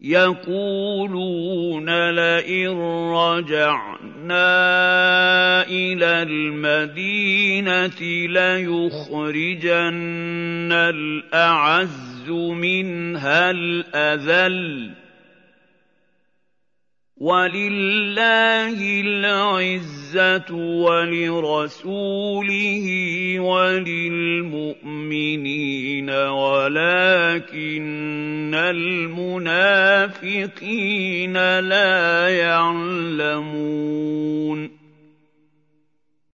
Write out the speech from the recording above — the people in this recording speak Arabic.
يَقُولُونَ لَئِن رَّجَعْنَا إِلَى الْمَدِينَةِ لَيُخْرِجَنَّ الْأَعَزُّ مِنْهَا الْأَذَلَّ ۚ وَلِلَّهِ الْعِزَّةُ وَلِرَسُولِهِ وَلِلْمُؤْمِنِينَ وَلَٰكِنَّ الْمُنَافِقِينَ لَا يَعْلَمُونَ